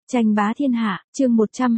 Tranh bá thiên hạ, chương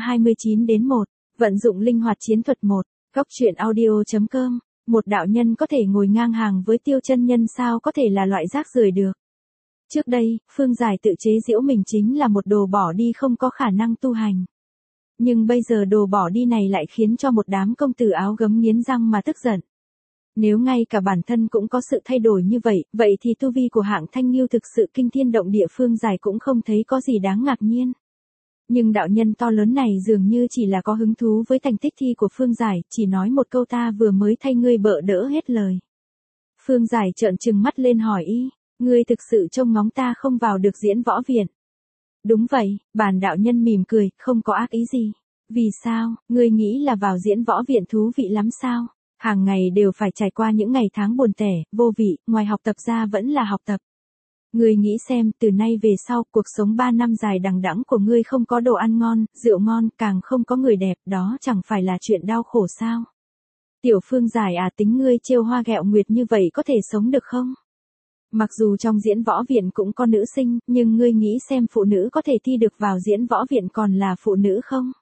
129-1, vận dụng linh hoạt chiến thuật 1, góc truyện audio.com, một đạo nhân có thể ngồi ngang hàng với Tiêu Chân Nhân sao có thể là loại rác rưởi được. Trước đây, Phương Giải tự chế giễu mình chính là một đồ bỏ đi không có khả năng tu hành. Nhưng bây giờ đồ bỏ đi này lại khiến cho một đám công tử áo gấm nghiến răng mà tức giận. Nếu ngay cả bản thân cũng có sự thay đổi như vậy, vậy thì tu vi của Hạng Thanh Nghiêu thực sự kinh thiên động địa. Phương Giải cũng không thấy có gì đáng ngạc nhiên. Nhưng đạo nhân to lớn này dường như chỉ là có hứng thú với thành tích thi của Phương Giải, chỉ nói một câu ta vừa mới thay ngươi bợ đỡ hết lời. Phương Giải trợn trừng mắt lên hỏi y, ngươi thực sự trông ngóng ta không vào được diễn võ viện. Đúng vậy, bản đạo nhân mỉm cười, không có ác ý gì. Vì sao, ngươi nghĩ là vào diễn võ viện thú vị lắm sao? Hàng ngày đều phải trải qua những ngày tháng buồn tẻ, vô vị, ngoài học tập ra vẫn là học tập. Ngươi nghĩ xem, từ nay về sau, cuộc sống 3 năm dài đằng đẵng của ngươi không có đồ ăn ngon, rượu ngon, càng không có người đẹp, đó chẳng phải là chuyện đau khổ sao? Tiểu Phương Giải à, tính ngươi trêu hoa ghẹo nguyệt như vậy có thể sống được không? Mặc dù trong diễn võ viện cũng có nữ sinh, nhưng ngươi nghĩ xem phụ nữ có thể thi được vào diễn võ viện còn là phụ nữ không?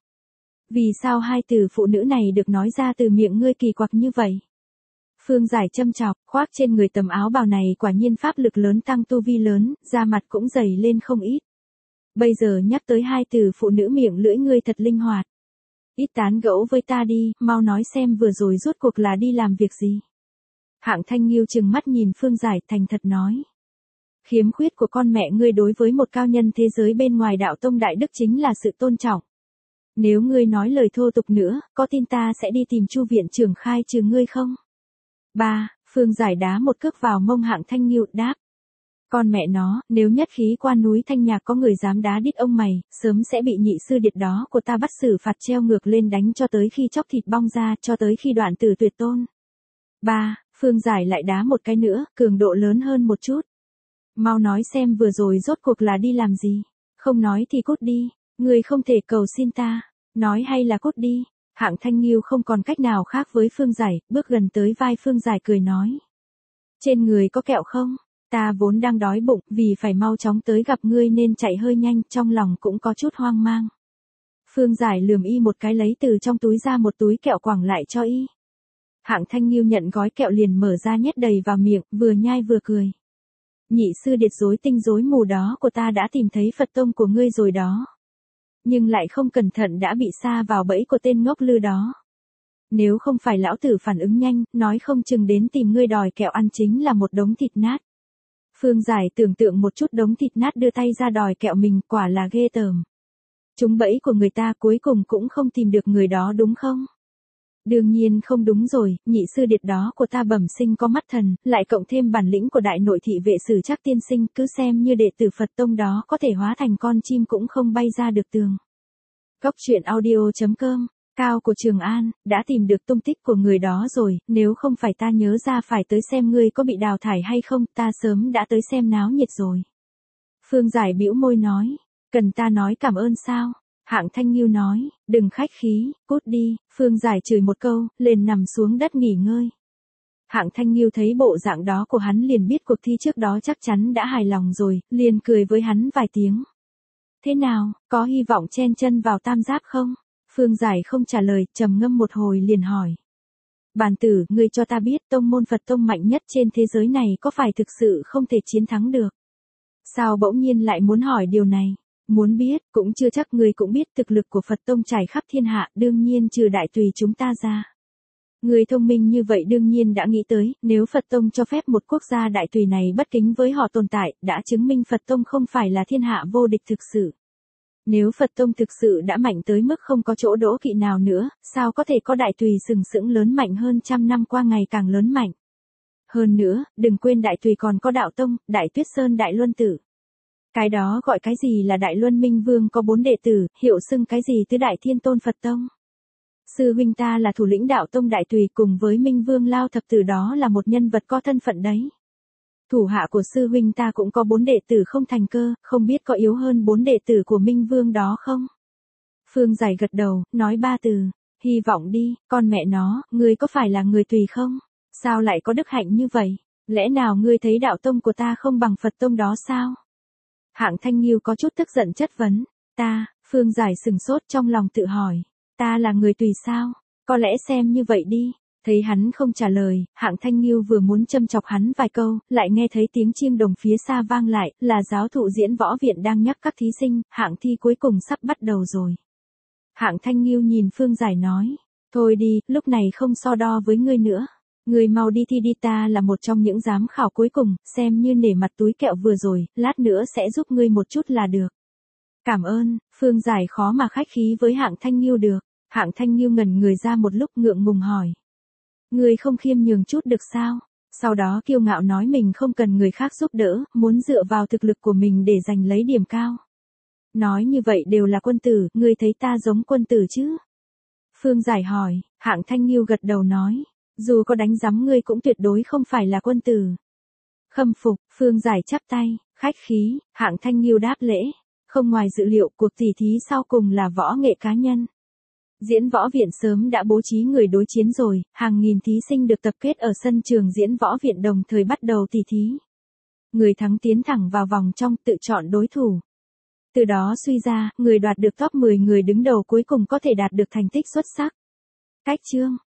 Vì sao hai từ phụ nữ này được nói ra từ miệng ngươi kỳ quặc như vậy? Phương Giải châm chọc, khoác trên người tấm áo bào này quả nhiên pháp lực lớn tăng tu vi lớn, da mặt cũng dày lên không ít. Bây giờ nhắc tới hai từ phụ nữ miệng lưỡi ngươi thật linh hoạt. Ít tán gẫu với ta đi, mau nói xem vừa rồi rốt cuộc là đi làm việc gì. Hạng Thanh Nghiêu trừng mắt nhìn Phương Giải thành thật nói. Khiếm khuyết của con mẹ ngươi đối với một cao nhân thế giới bên ngoài đạo tông đại đức chính là sự tôn trọng. Nếu ngươi nói lời thô tục nữa, có tin ta sẽ đi tìm Chu viện trưởng khai trừ ngươi không? 3. Phương Giải đá một cước vào mông Hạng Thanh Nghiêu, đáp. Con mẹ nó, nếu nhất khí qua núi Thanh Nhạc có người dám đá đít ông mày, sớm sẽ bị nhị sư điệt đó của ta bắt xử phạt treo ngược lên đánh cho tới khi chóc thịt bong ra, cho tới khi đoạn tử tuyệt tôn. 3. Phương Giải lại đá một cái nữa, cường độ lớn hơn một chút. Mau nói xem vừa rồi rốt cuộc là đi làm gì? Không nói thì cút đi, ngươi không thể cầu xin ta, nói hay là cút đi. Hạng Thanh Nghiêu không còn cách nào khác với Phương Giải, bước gần tới vai Phương Giải cười nói. Trên người có kẹo không? Ta vốn đang đói bụng, vì phải mau chóng tới gặp ngươi nên chạy hơi nhanh, trong lòng cũng có chút hoang mang. Phương Giải lườm y một cái lấy từ trong túi ra một túi kẹo quẳng lại cho y. Hạng Thanh Nghiêu nhận gói kẹo liền mở ra nhét đầy vào miệng, vừa nhai vừa cười. Nhị sư điệt rối tinh rối mù đó của ta đã tìm thấy Phật tông của ngươi rồi đó. Nhưng lại không cẩn thận đã bị sa vào bẫy của tên ngốc lư đó. Nếu không phải lão tử phản ứng nhanh, nói không chừng đến tìm ngươi đòi kẹo ăn chính là một đống thịt nát. Phương Giải tưởng tượng một chút đống thịt nát đưa tay ra đòi kẹo mình, quả là ghê tởm. Trúng bẫy của người ta cuối cùng cũng không tìm được người đó đúng không? Đương nhiên không đúng rồi, nhị sư điệt đó của ta bẩm sinh có mắt thần, lại cộng thêm bản lĩnh của đại nội thị vệ Sử Trác tiên sinh, cứ xem như đệ tử Phật tông đó có thể hóa thành con chim cũng không bay ra được tường. Góc truyện audio.com, Cao của Trường An, đã tìm được tung tích của người đó rồi, nếu không phải ta nhớ ra phải tới xem ngươi có bị đào thải hay không, ta sớm đã tới xem náo nhiệt rồi. Phương Giải bĩu môi nói, cần ta nói cảm ơn sao? Hạng Thanh Nghiêu nói, đừng khách khí, cút đi. Phương Giải chửi một câu, liền nằm xuống đất nghỉ ngơi. Hạng Thanh Nghiêu thấy bộ dạng đó của hắn liền biết cuộc thi trước đó chắc chắn đã hài lòng rồi, liền cười với hắn vài tiếng. Thế nào, có hy vọng chen chân vào tam giáp không? Phương Giải không trả lời, trầm ngâm một hồi liền hỏi. Bàn tử, ngươi cho ta biết tông môn Phật tông mạnh nhất trên thế giới này có phải thực sự không thể chiến thắng được? Sao bỗng nhiên lại muốn hỏi điều này? Muốn biết, cũng chưa chắc ngươi cũng biết thực lực của Phật tông trải khắp thiên hạ, đương nhiên trừ đại tùy chúng ta ra. Người thông minh như vậy đương nhiên đã nghĩ tới, nếu Phật tông cho phép một quốc gia đại tùy này bất kính với họ tồn tại, đã chứng minh Phật tông không phải là thiên hạ vô địch thực sự. Nếu Phật tông thực sự đã mạnh tới mức không có chỗ đỗ kỵ nào nữa, sao có thể có đại tùy sừng sững lớn mạnh hơn trăm năm qua ngày càng lớn mạnh. Hơn nữa, đừng quên đại tùy còn có đạo tông, Đại Tuyết Sơn Đại Luân Tử. Cái đó gọi cái gì là Đại Luân Minh Vương có 4 đệ tử, hiệu xưng cái gì tứ Đại Thiên Tôn Phật Tông. Sư huynh ta là thủ lĩnh đạo tông Đại Tùy cùng với Minh Vương Lao Thập Tử đó là một nhân vật có thân phận đấy. Thủ hạ của sư huynh ta cũng có 4 đệ tử không thành cơ, không biết có yếu hơn 4 đệ tử của Minh Vương đó không? Phương Giải gật đầu, nói 3 từ, hy vọng đi, con mẹ nó, ngươi có phải là người Tùy không? Sao lại có đức hạnh như vậy? Lẽ nào ngươi thấy đạo tông của ta không bằng Phật tông đó sao? Hạng Thanh Nghiêu có chút tức giận chất vấn, ta, Phương Giải sừng sốt trong lòng tự hỏi, ta là người tùy sao? Có lẽ xem như vậy đi. Thấy hắn không trả lời, Hạng Thanh Nghiêu vừa muốn châm chọc hắn vài câu, lại nghe thấy tiếng chiêng đồng phía xa vang lại, là giáo thụ diễn võ viện đang nhắc các thí sinh, hạng thi cuối cùng sắp bắt đầu rồi. Hạng Thanh Nghiêu nhìn Phương Giải nói, thôi đi, lúc này không so đo với ngươi nữa. Ngươi mau đi thi đi, ta là một trong những giám khảo cuối cùng, xem như nể mặt túi kẹo vừa rồi, lát nữa sẽ giúp ngươi một chút là được. Cảm ơn, Phương Giải khó mà khách khí với Hạng Thanh Nghiêu được. Hạng Thanh Nghiêu ngẩn người ra một lúc ngượng ngùng hỏi. Ngươi không khiêm nhường chút được sao? Sau đó kiêu ngạo nói mình không cần người khác giúp đỡ, muốn dựa vào thực lực của mình để giành lấy điểm cao. Nói như vậy đều là quân tử, ngươi thấy ta giống quân tử chứ? Phương Giải hỏi, Hạng Thanh Nghiêu gật đầu nói, dù có đánh giấm ngươi cũng tuyệt đối không phải là quân tử. Khâm phục, Phương Giải chắp tay, khách khí, Hạng Thanh Nghiêu đáp lễ. Không ngoài dự liệu, cuộc tỉ thí sau cùng là võ nghệ cá nhân. Diễn võ viện sớm đã bố trí người đối chiến rồi, hàng nghìn thí sinh được tập kết ở sân trường diễn võ viện đồng thời bắt đầu tỉ thí. Người thắng tiến thẳng vào vòng trong tự chọn đối thủ. Từ đó suy ra, người đoạt được top 10 người đứng đầu cuối cùng có thể đạt được thành tích xuất sắc. Cách chương